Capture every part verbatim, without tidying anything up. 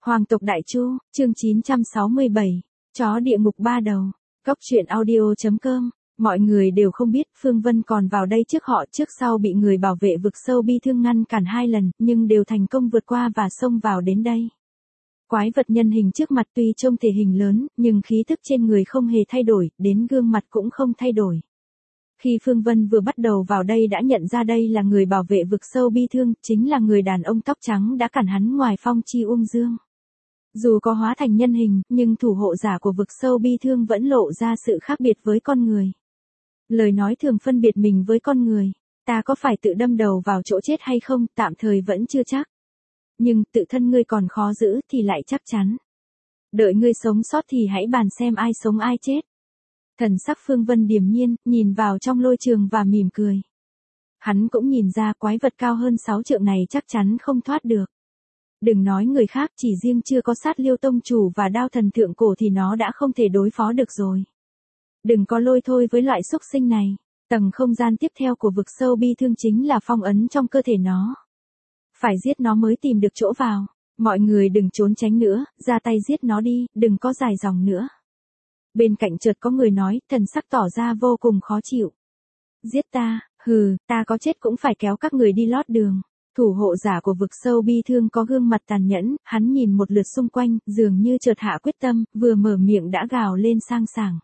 Hoàng tộc Đại Chu, chương chín trăm sáu mươi bảy, chó địa ngục ba đầu, Cốc truyện audio.com, mọi người đều không biết Phương Vân còn vào đây trước họ trước sau bị người bảo vệ vực sâu bi thương ngăn cản hai lần, nhưng đều thành công vượt qua và xông vào đến đây. Quái vật nhân hình trước mặt tuy trông thể hình lớn, nhưng khí thức trên người không hề thay đổi, đến gương mặt cũng không thay đổi. Khi Phương Vân vừa bắt đầu vào đây đã nhận ra đây là người bảo vệ vực sâu bi thương, chính là người đàn ông tóc trắng đã cản hắn ngoài phong chi ung dương. Dù có hóa thành nhân hình, nhưng thủ hộ giả của vực sâu bi thương vẫn lộ ra sự khác biệt với con người. Lời nói thường phân biệt mình với con người. Ta có phải tự đâm đầu vào chỗ chết hay không, tạm thời vẫn chưa chắc. Nhưng tự thân ngươi còn khó giữ thì lại chắc chắn. Đợi ngươi sống sót thì hãy bàn xem ai sống ai chết. Thần sắc Phương Vân điềm nhiên, nhìn vào trong lôi trường và mỉm cười. Hắn cũng nhìn ra quái vật cao hơn sáu trượng này chắc chắn không thoát được. Đừng nói người khác, chỉ riêng chưa có sát liêu tông chủ và đao thần thượng cổ thì nó đã không thể đối phó được rồi. Đừng có lôi thôi với loại xúc sinh này. Tầng không gian tiếp theo của vực sâu bi thương chính là phong ấn trong cơ thể nó. Phải giết nó mới tìm được chỗ vào. Mọi người đừng trốn tránh nữa, ra tay giết nó đi, đừng có dài dòng nữa. Bên cạnh chợt có người nói, thần sắc tỏ ra vô cùng khó chịu. Giết ta, hừ, ta có chết cũng phải kéo các người đi lót đường. Thủ hộ giả của vực sâu bi thương có gương mặt tàn nhẫn, hắn nhìn một lượt xung quanh, dường như chợt hạ quyết tâm, vừa mở miệng đã gào lên sang sảng.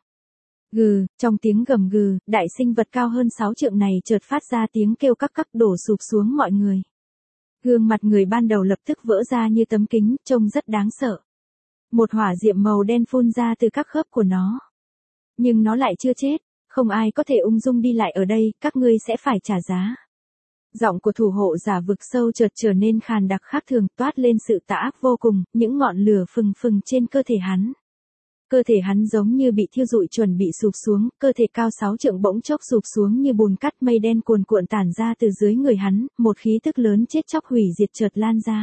Gừ, trong tiếng gầm gừ, đại sinh vật cao hơn sáu trượng này chợt phát ra tiếng kêu các các đổ sụp xuống mọi người. Gương mặt người ban đầu lập tức vỡ ra như tấm kính, trông rất đáng sợ. Một hỏa diệm màu đen phun ra từ các khớp của nó. Nhưng nó lại chưa chết, không ai có thể ung dung đi lại ở đây, các ngươi sẽ phải trả giá. Giọng của thủ hộ giả vực sâu chợt trở nên khàn đặc khác thường, toát lên sự tà ác vô cùng, những ngọn lửa phừng phừng trên cơ thể hắn. Cơ thể hắn giống như bị thiêu rụi chuẩn bị sụp xuống, cơ thể cao sáu trượng bỗng chốc sụp xuống như bùn cát, mây đen cuồn cuộn tản ra từ dưới người hắn, một khí tức lớn chết chóc hủy diệt chợt lan ra.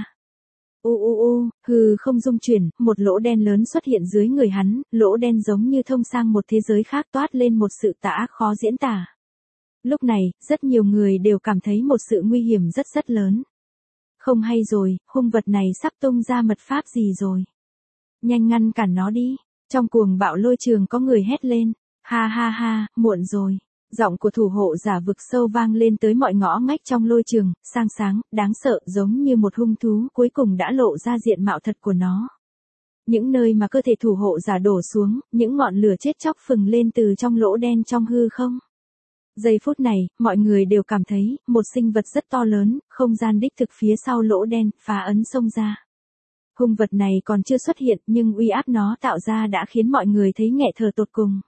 U u u, hừ không dung chuyển, một lỗ đen lớn xuất hiện dưới người hắn, lỗ đen giống như thông sang một thế giới khác, toát lên một sự tà ác khó diễn tả. Lúc này, rất nhiều người đều cảm thấy một sự nguy hiểm rất rất lớn. Không hay rồi, hung vật này sắp tung ra mật pháp gì rồi. Nhanh ngăn cản nó đi. Trong cuồng bạo lôi trường có người hét lên. Ha ha ha, muộn rồi. Giọng của thủ hộ giả vực sâu vang lên tới mọi ngõ ngách trong lôi trường, sang sáng, đáng sợ giống như một hung thú cuối cùng đã lộ ra diện mạo thật của nó. Những nơi mà cơ thể thủ hộ giả đổ xuống, những ngọn lửa chết chóc phừng lên từ trong lỗ đen trong hư không. Giây phút này, mọi người đều cảm thấy, một sinh vật rất to lớn, không gian đích thực phía sau lỗ đen, phá ấn xông ra. Hung vật này còn chưa xuất hiện, nhưng uy áp nó tạo ra đã khiến mọi người thấy nghẹt thở tột cùng.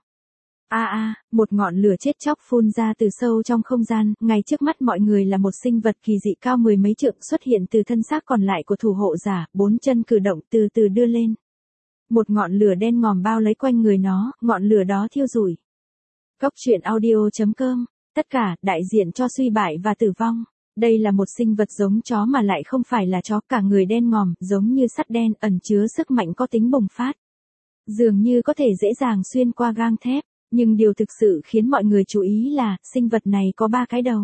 A a, một ngọn lửa chết chóc phun ra từ sâu trong không gian, ngay trước mắt mọi người là một sinh vật kỳ dị cao mười mấy trượng xuất hiện từ thân xác còn lại của thủ hộ giả, bốn chân cử động từ từ đưa lên. Một ngọn lửa đen ngòm bao lấy quanh người nó, ngọn lửa đó thiêu rụi. Cốc truyện audio.com, tất cả, đại diện cho suy bại và tử vong. Đây là một sinh vật giống chó mà lại không phải là chó, cả người đen ngòm, giống như sắt đen, ẩn chứa sức mạnh có tính bùng phát. Dường như có thể dễ dàng xuyên qua gang thép, nhưng điều thực sự khiến mọi người chú ý là, sinh vật này có ba cái đầu.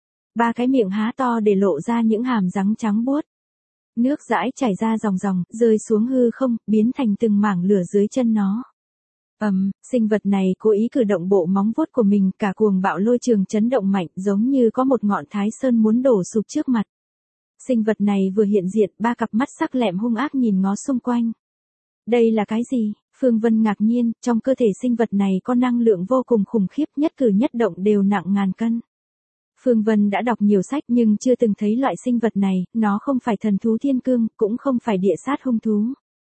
Ba cái miệng há to để lộ ra những hàm răng trắng buốt. Nước dãi chảy ra ròng ròng, rơi xuống hư không, biến thành từng mảng lửa dưới chân nó. Ầm, um, sinh vật này cố ý cử động bộ móng vuốt của mình, cả cuồng bạo lôi trường chấn động mạnh, giống như có một ngọn thái sơn muốn đổ sụp trước mặt. Sinh vật này vừa hiện diện, ba cặp mắt sắc lẹm hung ác nhìn ngó xung quanh. Đây là cái gì? Phương Vân ngạc nhiên, trong cơ thể sinh vật này có năng lượng vô cùng khủng khiếp, nhất cử nhất động đều nặng ngàn cân. Phương Vân đã đọc nhiều sách nhưng chưa từng thấy loại sinh vật này, nó không phải thần thú thiên cương, cũng không phải địa sát hung thú.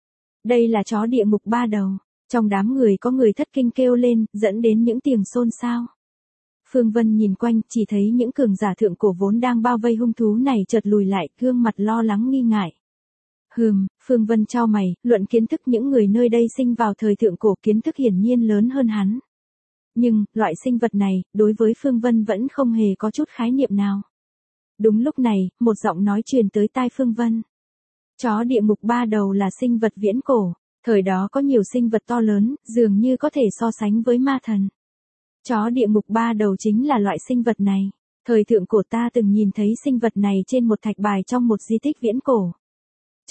Đây là chó địa ngục ba đầu. Trong đám người có người thất kinh kêu lên, dẫn đến những tiếng xôn xao. Phương Vân nhìn quanh, chỉ thấy những cường giả thượng cổ vốn đang bao vây hung thú này chợt lùi lại, gương mặt lo lắng nghi ngại. Hừm, Phương Vân chau mày, luận kiến thức những người nơi đây sinh vào thời thượng cổ kiến thức hiển nhiên lớn hơn hắn. Nhưng, loại sinh vật này, đối với Phương Vân vẫn không hề có chút khái niệm nào. Đúng lúc này, một giọng nói truyền tới tai Phương Vân. Chó địa ngục ba đầu là sinh vật viễn cổ. Thời đó có nhiều sinh vật to lớn, dường như có thể so sánh với ma thần. Chó địa ngục ba đầu chính là loại sinh vật này. Thời thượng cổ ta từng nhìn thấy sinh vật này trên một thạch bài trong một di tích viễn cổ.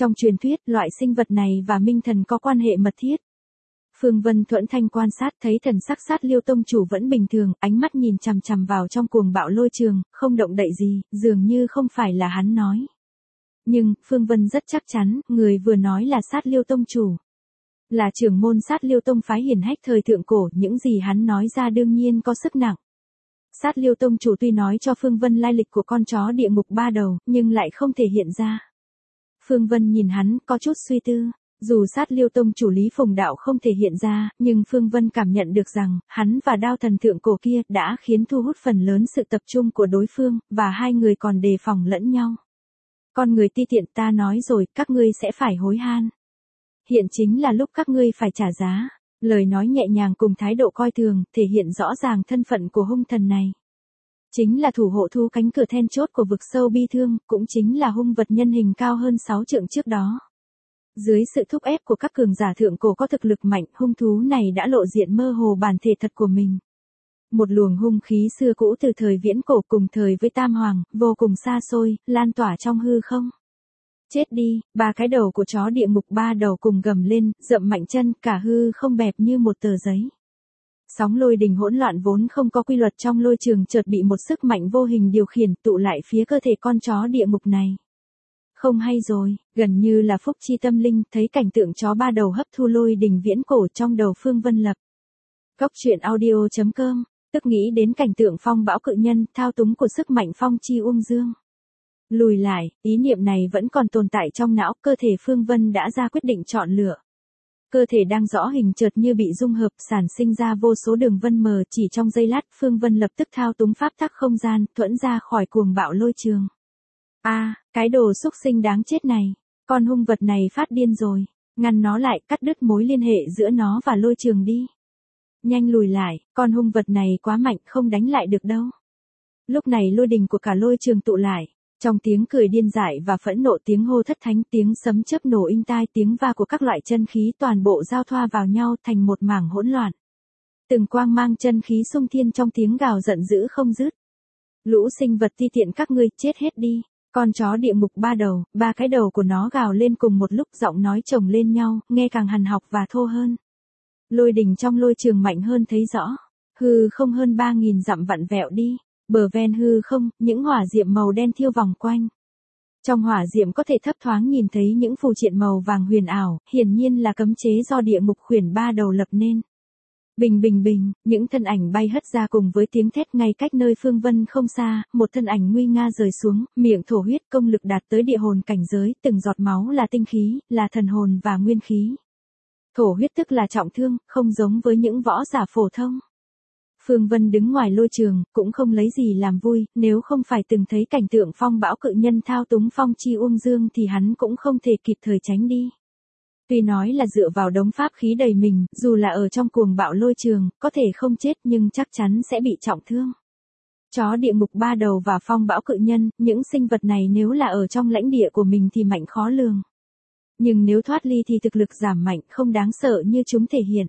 Trong truyền thuyết, loại sinh vật này và Minh Thần có quan hệ mật thiết. Phương Vân thuận thanh quan sát thấy thần sắc Sát Liêu tông chủ vẫn bình thường, ánh mắt nhìn chằm chằm vào trong cuồng bạo lôi trường, không động đậy gì, dường như không phải là hắn nói. Nhưng, Phương Vân rất chắc chắn, người vừa nói là Sát Liêu tông chủ. Là trưởng môn Sát Liêu tông phái hiển hách thời thượng cổ, những gì hắn nói ra đương nhiên có sức nặng. Sát Liêu tông chủ tuy nói cho Phương Vân lai lịch của con chó địa ngục ba đầu, nhưng lại không thể hiện ra. Phương Vân nhìn hắn, có chút suy tư. Dù Sát Liêu tông chủ Lý Phùng Đạo không thể hiện ra, nhưng Phương Vân cảm nhận được rằng, hắn và đao thần thượng cổ kia đã khiến thu hút phần lớn sự tập trung của đối phương, và hai người còn đề phòng lẫn nhau. Con người ti tiện, ta nói rồi, các ngươi sẽ phải hối han. Hiện chính là lúc các ngươi phải trả giá. Lời nói nhẹ nhàng cùng thái độ coi thường, thể hiện rõ ràng thân phận của hung thần này. Chính là thủ hộ thu cánh cửa then chốt của vực sâu bi thương, cũng chính là hung vật nhân hình cao hơn sáu trượng trước đó. Dưới sự thúc ép của các cường giả thượng cổ có thực lực mạnh, hung thú này đã lộ diện mơ hồ bản thể thật của mình. Một luồng hung khí xưa cũ từ thời viễn cổ cùng thời với Tam Hoàng, vô cùng xa xôi, lan tỏa trong hư không. Chết đi, ba cái đầu của chó địa ngục ba đầu cùng gầm lên, dậm mạnh chân, cả hư không bẹp như một tờ giấy. Sóng lôi đình hỗn loạn vốn không có quy luật trong lôi trường chợt bị một sức mạnh vô hình điều khiển tụ lại phía cơ thể con chó địa ngục này. Không hay rồi, gần như là phúc chi tâm linh, thấy cảnh tượng chó ba đầu hấp thu lôi đình viễn cổ trong đầu Phương Vân Lập. Cốc truyện audio chấm com, tức nghĩ đến cảnh tượng phong bão cự nhân, thao túng của sức mạnh phong chi uông dương. Lùi lại, ý niệm này vẫn còn tồn tại trong não, cơ thể Phương Vân đã ra quyết định chọn lựa. Cơ thể đang rõ hình chợt như bị dung hợp, sản sinh ra vô số đường vân mờ, chỉ trong giây lát, Phương Vân lập tức thao túng pháp tắc không gian, thuẫn ra khỏi cuồng bạo lôi trường. A, à, cái đồ xúc sinh đáng chết này, con hung vật này phát điên rồi, ngăn nó lại, cắt đứt mối liên hệ giữa nó và lôi trường đi. Nhanh lùi lại, con hung vật này quá mạnh, không đánh lại được đâu. Lúc này lôi đình của cả lôi trường tụ lại. Trong tiếng cười điên dại và phẫn nộ, tiếng hô thất thánh, tiếng sấm chớp nổ inh tai, tiếng va của các loại chân khí toàn bộ giao thoa vào nhau thành một mảng hỗn loạn. Từng quang mang chân khí xung thiên trong tiếng gào giận dữ không dứt. Lũ sinh vật ti tiện các ngươi, chết hết đi. Con chó địa ngục ba đầu, ba cái đầu của nó gào lên cùng một lúc, giọng nói chồng lên nhau, nghe càng hằn học và thô hơn. Lôi đình trong lôi trường mạnh hơn thấy rõ. Hư không hơn ba nghìn dặm vặn vẹo đi. Bờ ven hư không, những hỏa diệm màu đen thiêu vòng quanh. Trong hỏa diệm có thể thấp thoáng nhìn thấy những phù triện màu vàng huyền ảo, hiển nhiên là cấm chế do địa ngục khuyển ba đầu lập nên. Bình bình bình, những thân ảnh bay hất ra cùng với tiếng thét ngay cách nơi Phương Vân không xa, một thân ảnh nguy nga rời xuống, miệng thổ huyết, công lực đạt tới địa hồn cảnh giới, từng giọt máu là tinh khí, là thần hồn và nguyên khí. Thổ huyết tức là trọng thương, không giống với những võ giả phổ thông. Phương Vân đứng ngoài lôi trường, cũng không lấy gì làm vui, nếu không phải từng thấy cảnh tượng phong bão cự nhân thao túng phong chi uông dương thì hắn cũng không thể kịp thời tránh đi. Tuy nói là dựa vào đống pháp khí đầy mình, dù là ở trong cuồng bạo lôi trường, có thể không chết nhưng chắc chắn sẽ bị trọng thương. Chó địa ngục ba đầu và phong bão cự nhân, những sinh vật này nếu là ở trong lãnh địa của mình thì mạnh khó lường. Nhưng nếu thoát ly thì thực lực giảm mạnh, không đáng sợ như chúng thể hiện.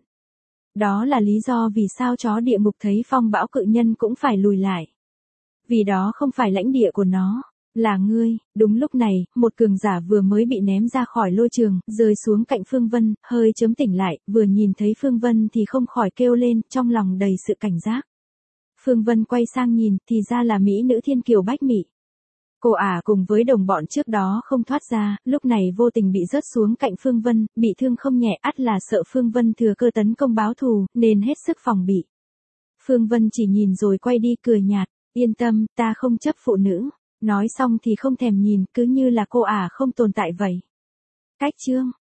Đó là lý do vì sao chó địa ngục thấy phong bão cự nhân cũng phải lùi lại. Vì đó không phải lãnh địa của nó, là ngươi. Đúng lúc này, một cường giả vừa mới bị ném ra khỏi lôi trường, rơi xuống cạnh Phương Vân, hơi chớm tỉnh lại, vừa nhìn thấy Phương Vân thì không khỏi kêu lên, trong lòng đầy sự cảnh giác. Phương Vân quay sang nhìn, thì ra là mỹ nữ thiên kiều Bách Mị. Cô ả cùng với đồng bọn trước đó không thoát ra, lúc này vô tình bị rớt xuống cạnh Phương Vân, bị thương không nhẹ, ắt là sợ Phương Vân thừa cơ tấn công báo thù, nên hết sức phòng bị. Phương Vân chỉ nhìn rồi quay đi cười nhạt, yên tâm, ta không chấp phụ nữ. Nói xong thì không thèm nhìn, cứ như là cô ả không tồn tại vậy. Cách chương